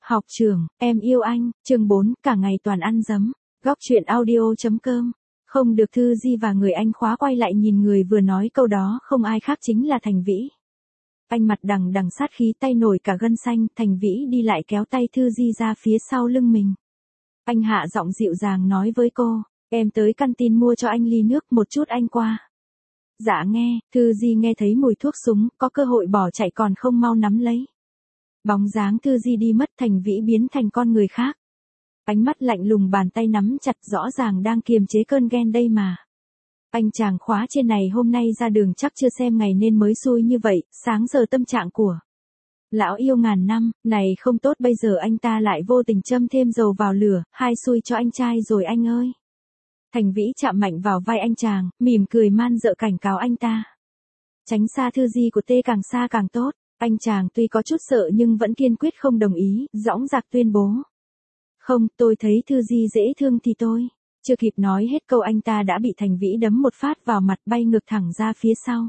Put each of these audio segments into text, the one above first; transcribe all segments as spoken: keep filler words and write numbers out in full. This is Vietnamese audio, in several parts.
Học trưởng, em yêu anh, chương bốn, cả ngày toàn ăn dấm. Góc truyện audio.com. Không được Thư Di và người anh khóa quay lại nhìn người vừa nói câu đó không ai khác chính là Thành Vĩ. Anh mặt đằng đằng sát khí tay nổi cả gân xanh, Thành Vĩ đi lại kéo tay Thư Di ra phía sau lưng mình. Anh hạ giọng dịu dàng nói với cô, em tới căn tin mua cho anh ly nước một chút anh qua. Dạ nghe, Thư Di nghe thấy mùi thuốc súng, có cơ hội bỏ chạy còn không mau nắm lấy. Bóng dáng Thư Di đi mất, Thành Vĩ biến thành con người khác. Ánh mắt lạnh lùng, bàn tay nắm chặt, rõ ràng đang kiềm chế cơn ghen đây mà. Anh chàng khóa trên này hôm nay ra đường chắc chưa xem ngày nên mới xui như vậy, sáng giờ tâm trạng của lão yêu ngàn năm, này không tốt, bây giờ anh ta lại vô tình châm thêm dầu vào lửa, hai xui cho anh trai rồi anh ơi. Thành Vĩ chạm mạnh vào vai anh chàng, mỉm cười man dợ cảnh cáo anh ta. Tránh xa Thư Di của tê, càng xa càng tốt. Anh chàng tuy có chút sợ nhưng vẫn kiên quyết không đồng ý, dõng dạc tuyên bố. Không, tôi thấy Thư Di dễ thương thì tôi. Chưa kịp nói hết câu anh ta đã bị Thành Vĩ đấm một phát vào mặt, bay ngược thẳng ra phía sau.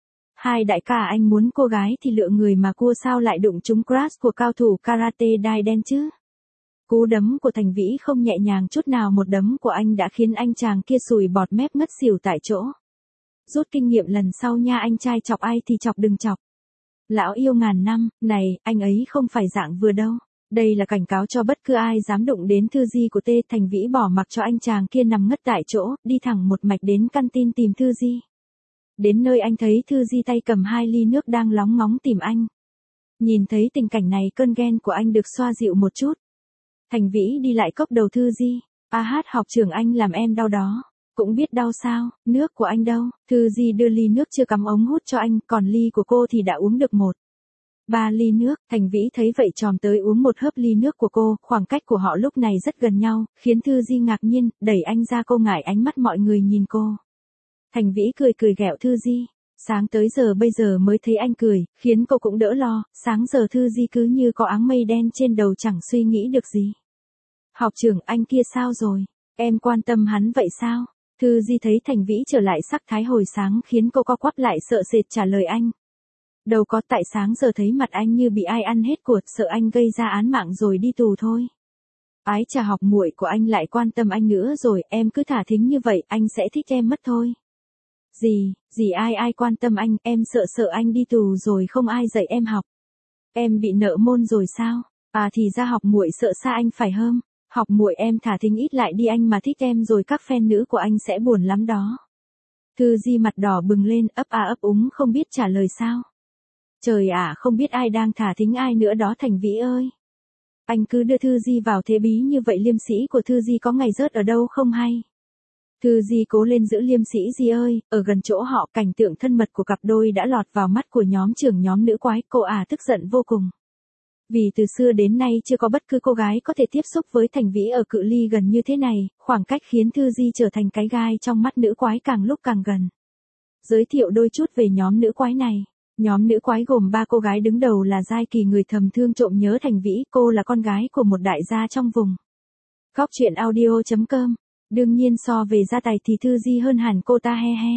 Hai đại ca, anh muốn cô gái thì lựa người mà cua, sao lại đụng trúng crush của cao thủ karate đai đen chứ? Cú đấm của Thành Vĩ không nhẹ nhàng chút nào, một đấm của anh đã khiến anh chàng kia sùi bọt mép ngất xỉu tại chỗ. Rút kinh nghiệm lần sau nha anh trai, chọc ai thì chọc đừng chọc. Lão yêu ngàn năm, này, anh ấy không phải dạng vừa đâu. Đây là cảnh cáo cho bất cứ ai dám đụng đến Thư Di của tê. Thành Vĩ bỏ mặc cho anh chàng kia nằm ngất tại chỗ, đi thẳng một mạch đến căn tin tìm Thư Di. Đến nơi anh thấy Thư Di tay cầm hai ly nước đang lóng ngóng tìm anh. Nhìn thấy tình cảnh này, cơn ghen của anh được xoa dịu một chút. Thành Vĩ đi lại cốc đầu Thư Di. A hát, học trưởng, anh làm em đau đó. Cũng biết đau sao, nước của anh đâu? Thư Di đưa ly nước chưa cắm ống hút cho anh, còn ly của cô thì đã uống được một. Ba ly nước, Thành Vĩ thấy vậy tròm tới uống một hớp ly nước của cô, khoảng cách của họ lúc này rất gần nhau, khiến Thư Di ngạc nhiên, đẩy anh ra, cô ngại ánh mắt mọi người nhìn cô. Thành Vĩ cười cười ghẹo Thư Di, sáng tới giờ bây giờ mới thấy anh cười, khiến cô cũng đỡ lo, sáng giờ Thư Di cứ như có áng mây đen trên đầu, chẳng suy nghĩ được gì. Học trưởng, anh kia sao rồi? Em quan tâm hắn vậy sao? Thư Di thấy Thành Vĩ trở lại sắc thái hồi sáng khiến cô co quắp lại, sợ sệt trả lời anh. Đâu có, tại sáng giờ thấy mặt anh như bị ai ăn hết của, sợ anh gây ra án mạng rồi đi tù thôi. Ái chà, học muội của anh lại quan tâm anh nữa rồi, em cứ thả thính như vậy, anh sẽ thích em mất thôi. Gì, gì ai ai quan tâm anh, em sợ sợ anh đi tù rồi không ai dạy em học. Em bị nợ môn rồi sao? À thì ra học muội sợ xa anh phải không? Học muội em thả thính ít lại đi, anh mà thích em rồi các fan nữ của anh sẽ buồn lắm đó. Thư Di mặt đỏ bừng lên, ấp a ấp úng không biết trả lời sao. Trời ạ, không biết ai đang thả thính ai nữa đó Thành Vĩ ơi. Anh cứ đưa Thư Di vào thế bí như vậy, liêm sĩ của Thư Di có ngày rớt ở đâu không hay. Thư Di cố lên giữ liêm sĩ Di ơi, ở gần chỗ họ cảnh tượng thân mật của cặp đôi đã lọt vào mắt của nhóm trưởng nhóm nữ quái, cô à tức giận vô cùng. Vì từ xưa đến nay chưa có bất cứ cô gái có thể tiếp xúc với Thành Vĩ ở cự ly gần như thế này, khoảng cách khiến Thư Di trở thành cái gai trong mắt nữ quái càng lúc càng gần. Giới thiệu đôi chút về nhóm nữ quái này. Nhóm nữ quái gồm ba cô gái, đứng đầu là Giai Kỳ, người thầm thương trộm nhớ Thành Vĩ, cô là con gái của một đại gia trong vùng. Góc truyện audio.com. Đương nhiên so về gia tài thì Thư Di hơn hẳn cô ta, he he.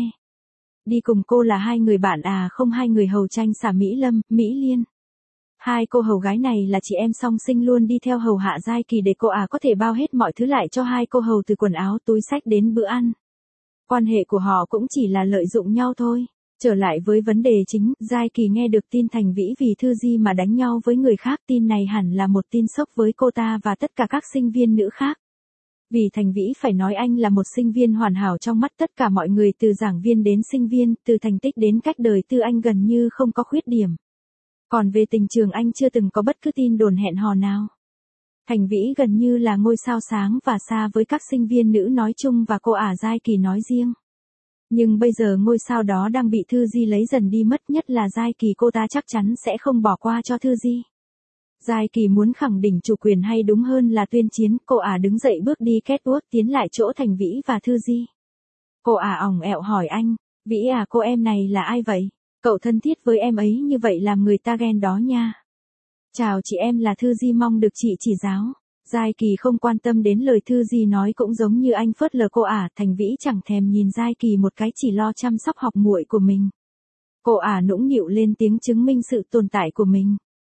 Đi cùng cô là hai người bạn à không, hai người hầu tranh xả Mỹ Lâm, Mỹ Liên. Hai cô hầu gái này là chị em song sinh luôn đi theo hầu hạ Giai Kỳ để cô à có thể bao hết mọi thứ lại cho hai cô hầu, từ quần áo túi xách đến bữa ăn. Quan hệ của họ cũng chỉ là lợi dụng nhau thôi. Trở lại với vấn đề chính, Giai Kỳ nghe được tin Thành Vĩ vì Thư Di mà đánh nhau với người khác, tin này hẳn là một tin sốc với cô ta và tất cả các sinh viên nữ khác. Vì Thành Vĩ phải nói anh là một sinh viên hoàn hảo trong mắt tất cả mọi người, từ giảng viên đến sinh viên, từ thành tích đến cách đời tư anh gần như không có khuyết điểm. Còn về tình trường anh chưa từng có bất cứ tin đồn hẹn hò nào. Thành Vĩ gần như là ngôi sao sáng và xa với các sinh viên nữ nói chung và cô ả Giai Kỳ nói riêng. Nhưng bây giờ ngôi sao đó đang bị Thư Di lấy dần đi mất, nhất là Giai Kỳ, cô ta chắc chắn sẽ không bỏ qua cho Thư Di. Giai Kỳ muốn khẳng định chủ quyền, hay đúng hơn là tuyên chiến, cô ả đứng dậy bước đi catwalk tiến lại chỗ Thành Vĩ và Thư Di. Cô ả ỏng ẹo hỏi anh, Vĩ à, cô em này là ai vậy? Cậu thân thiết với em ấy như vậy làm người ta ghen đó nha. Chào chị, em là Thư Di, mong được chị chỉ giáo. Giai Kỳ không quan tâm đến lời Thư Di nói, cũng giống như anh phớt lờ cô ả. Thành Vĩ chẳng thèm nhìn Giai Kỳ một cái, chỉ lo chăm sóc học muội của mình. Cô ả nũng nịu lên tiếng chứng minh sự tồn tại của mình.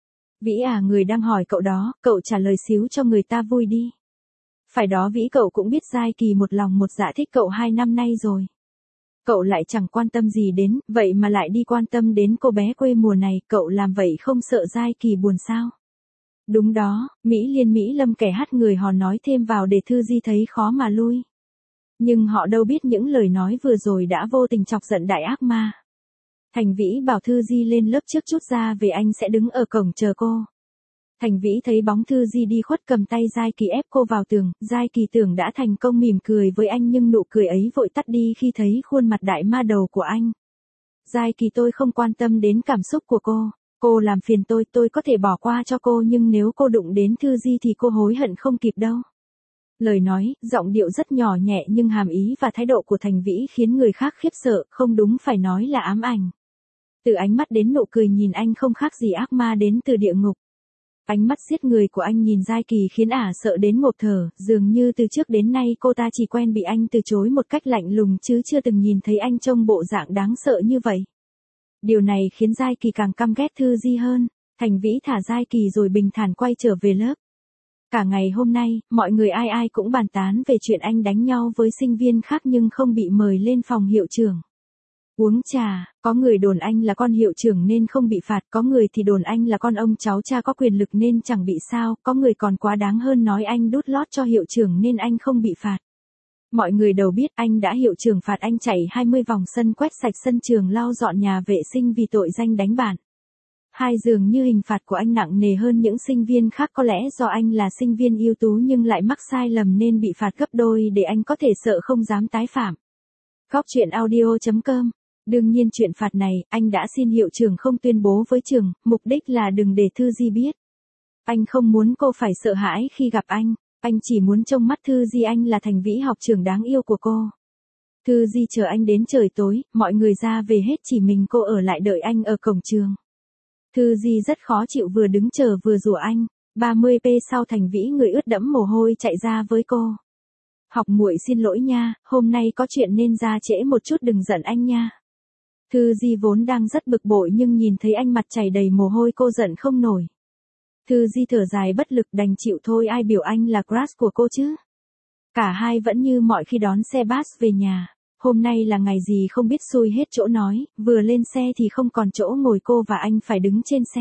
Vĩ à, người đang hỏi cậu đó, cậu trả lời xíu cho người ta vui đi. Phải đó Vĩ, cậu cũng biết Giai Kỳ một lòng một dạ thích cậu hai năm nay rồi. Cậu lại chẳng quan tâm gì đến, vậy mà lại đi quan tâm đến cô bé quê mùa này, cậu làm vậy không sợ Giai Kỳ buồn sao? Đúng đó, Mỹ Liên Mỹ Lâm kẻ hát người hò nói thêm vào để Thư Di thấy khó mà lui. Nhưng họ đâu biết những lời nói vừa rồi đã vô tình chọc giận đại ác ma. Thành Vĩ bảo Thư Di lên lớp trước chút ra về, anh sẽ đứng ở cổng chờ cô. Thành Vĩ thấy bóng Thư Di đi khuất cầm tay Giai Kỳ ép cô vào tường, Giai Kỳ tưởng đã thành công mỉm cười với anh nhưng nụ cười ấy vội tắt đi khi thấy khuôn mặt đại ma đầu của anh. Giai Kỳ, tôi không quan tâm đến cảm xúc của cô, cô làm phiền tôi, tôi có thể bỏ qua cho cô nhưng nếu cô đụng đến Thư Di thì cô hối hận không kịp đâu. Lời nói, giọng điệu rất nhỏ nhẹ nhưng hàm ý và thái độ của Thành Vĩ khiến người khác khiếp sợ, không đúng phải nói là ám ảnh. Từ ánh mắt đến nụ cười nhìn anh không khác gì ác ma đến từ địa ngục. Ánh mắt giết người của anh nhìn Giai Kỳ khiến ả sợ đến ngộp thở, dường như từ trước đến nay cô ta chỉ quen bị anh từ chối một cách lạnh lùng chứ chưa từng nhìn thấy anh trông bộ dạng đáng sợ như vậy. Điều này khiến Giai Kỳ càng căm ghét Thư Di hơn. Thành Vĩ thả Giai Kỳ rồi bình thản quay trở về lớp. Cả ngày hôm nay, mọi người ai ai cũng bàn tán về chuyện anh đánh nhau với sinh viên khác nhưng không bị mời lên phòng hiệu trưởng. Uống trà, có người đồn anh là con hiệu trưởng nên không bị phạt, có người thì đồn anh là con ông cháu cha có quyền lực nên chẳng bị sao, có người còn quá đáng hơn nói anh đút lót cho hiệu trưởng nên anh không bị phạt. Mọi người đều biết anh đã hiệu trưởng phạt anh chạy hai mươi vòng sân, quét sạch sân trường, lau dọn nhà vệ sinh vì tội danh đánh bạn. Hai dường như hình phạt của anh nặng nề hơn những sinh viên khác, có lẽ do anh là sinh viên ưu tú nhưng lại mắc sai lầm nên bị phạt gấp đôi để anh có thể sợ không dám tái phạm. Góc truyện audio chấm com. Đương nhiên chuyện phạt này, anh đã xin hiệu trưởng không tuyên bố với trường, mục đích là đừng để Thư Di biết. Anh không muốn cô phải sợ hãi khi gặp anh, anh chỉ muốn trông mắt Thư Di anh là Thành Vĩ học trưởng đáng yêu của cô. Thư Di chờ anh đến trời tối, mọi người ra về hết chỉ mình cô ở lại đợi anh ở cổng trường. Thư Di rất khó chịu, vừa đứng chờ vừa rủa anh. ba mươi phút sau Thành Vĩ người ướt đẫm mồ hôi chạy ra với cô. Học muội xin lỗi nha, hôm nay có chuyện nên ra trễ một chút, đừng giận anh nha. Thư Di vốn đang rất bực bội nhưng nhìn thấy anh mặt chảy đầy mồ hôi cô giận không nổi. Thư Di thở dài bất lực đành chịu thôi, ai biểu anh là crush của cô chứ. Cả hai vẫn như mọi khi đón xe bus về nhà. Hôm nay là ngày gì không biết, xui hết chỗ nói, vừa lên xe thì không còn chỗ ngồi, cô và anh phải đứng trên xe.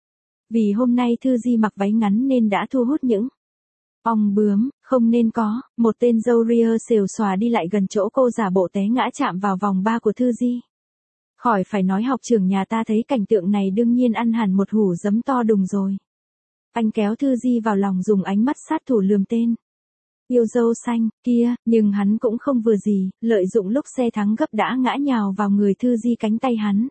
Vì hôm nay Thư Di mặc váy ngắn nên đã thu hút những ong bướm, không nên có, một tên râu ria xều xòa đi lại gần chỗ cô giả bộ té ngã chạm vào vòng ba của Thư Di. Khỏi phải nói, học trưởng nhà ta thấy cảnh tượng này đương nhiên ăn hẳn một hủ giấm to đùng rồi. Anh kéo Thư Di vào lòng dùng ánh mắt sát thủ lườm tên yêu dâu xanh kia, nhưng hắn cũng không vừa gì, lợi dụng lúc xe thắng gấp đã ngã nhào vào người Thư Di, cánh tay hắn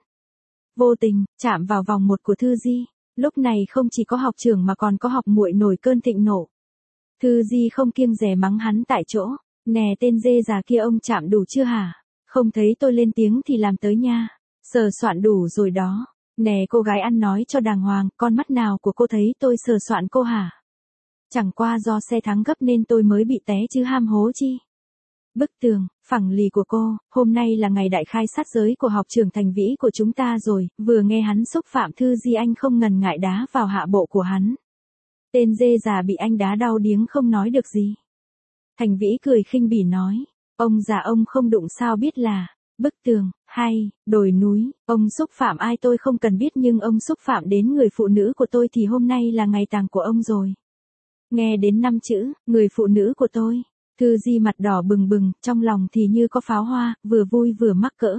vô tình chạm vào vòng một của Thư Di. Lúc này không chỉ có học trưởng mà còn có học muội nổi cơn thịnh nộ. Thư Di không kiêng dè mắng hắn tại chỗ, nè tên dê già kia, ông chạm đủ chưa hả? Không thấy tôi lên tiếng thì làm tới nha. Sờ soạn đủ rồi đó. Nè cô gái ăn nói cho đàng hoàng, con mắt nào của cô thấy tôi sờ soạn cô hả? Chẳng qua do xe thắng gấp nên tôi mới bị té chứ ham hố chi. Bức tường, phẳng lì của cô, hôm nay là ngày đại khai sát giới của học trưởng Thành Vĩ của chúng ta rồi, vừa nghe hắn xúc phạm Thư Di anh không ngần ngại đá vào hạ bộ của hắn. Tên dê già bị anh đá đau điếng không nói được gì. Thành Vĩ cười khinh bỉ nói, ông già ông không đụng sao biết là bức tường, hay, đồi núi, ông xúc phạm ai tôi không cần biết nhưng ông xúc phạm đến người phụ nữ của tôi thì hôm nay là ngày tang của ông rồi. Nghe đến năm chữ, người phụ nữ của tôi, Thư Di mặt đỏ bừng bừng, trong lòng thì như có pháo hoa, vừa vui vừa mắc cỡ.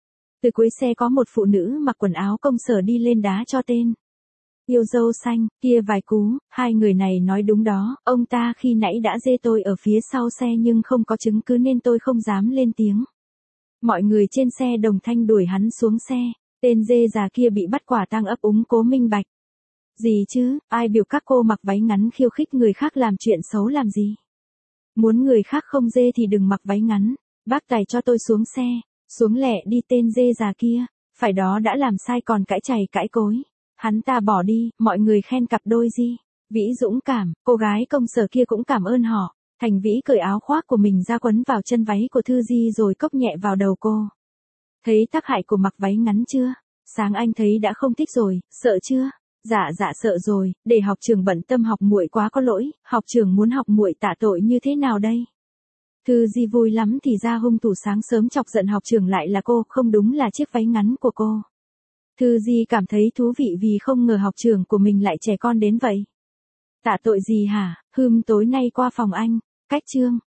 Từ cuối xe có một phụ nữ mặc quần áo công sở đi lên đá cho tên yêu dâu xanh kia vài cú, hai người này nói đúng đó, ông ta khi nãy đã dê tôi ở phía sau xe nhưng không có chứng cứ nên tôi không dám lên tiếng. Mọi người trên xe đồng thanh đuổi hắn xuống xe, tên dê già kia bị bắt quả tang ấp úng cố minh bạch. Gì chứ, ai biểu các cô mặc váy ngắn khiêu khích người khác làm chuyện xấu làm gì? Muốn người khác không dê thì đừng mặc váy ngắn, bác tài cho tôi xuống xe, xuống lẹ đi tên dê già kia, phải đó đã làm sai còn cãi chày cãi cối. Hắn ta bỏ đi, mọi người khen cặp đôi Di Vĩ dũng cảm, cô gái công sở kia cũng cảm ơn họ. Thành Vĩ cởi áo khoác của mình ra quấn vào chân váy của Thư Di rồi cốc nhẹ vào đầu cô. Thấy tác hại của mặc váy ngắn chưa? Sáng anh thấy đã không thích rồi, sợ chưa? Dạ dạ sợ rồi, để học trưởng bận tâm học muội quá có lỗi, học trưởng muốn học muội tạ tội như thế nào đây? Thư Di vui lắm thì ra hung thủ sáng sớm chọc giận học trưởng lại là cô, không đúng là chiếc váy ngắn của cô. Thư Di cảm thấy thú vị vì không ngờ học trưởng của mình lại trẻ con đến vậy. Tạ tội gì hả? Hừm tối nay qua phòng anh, cách chương.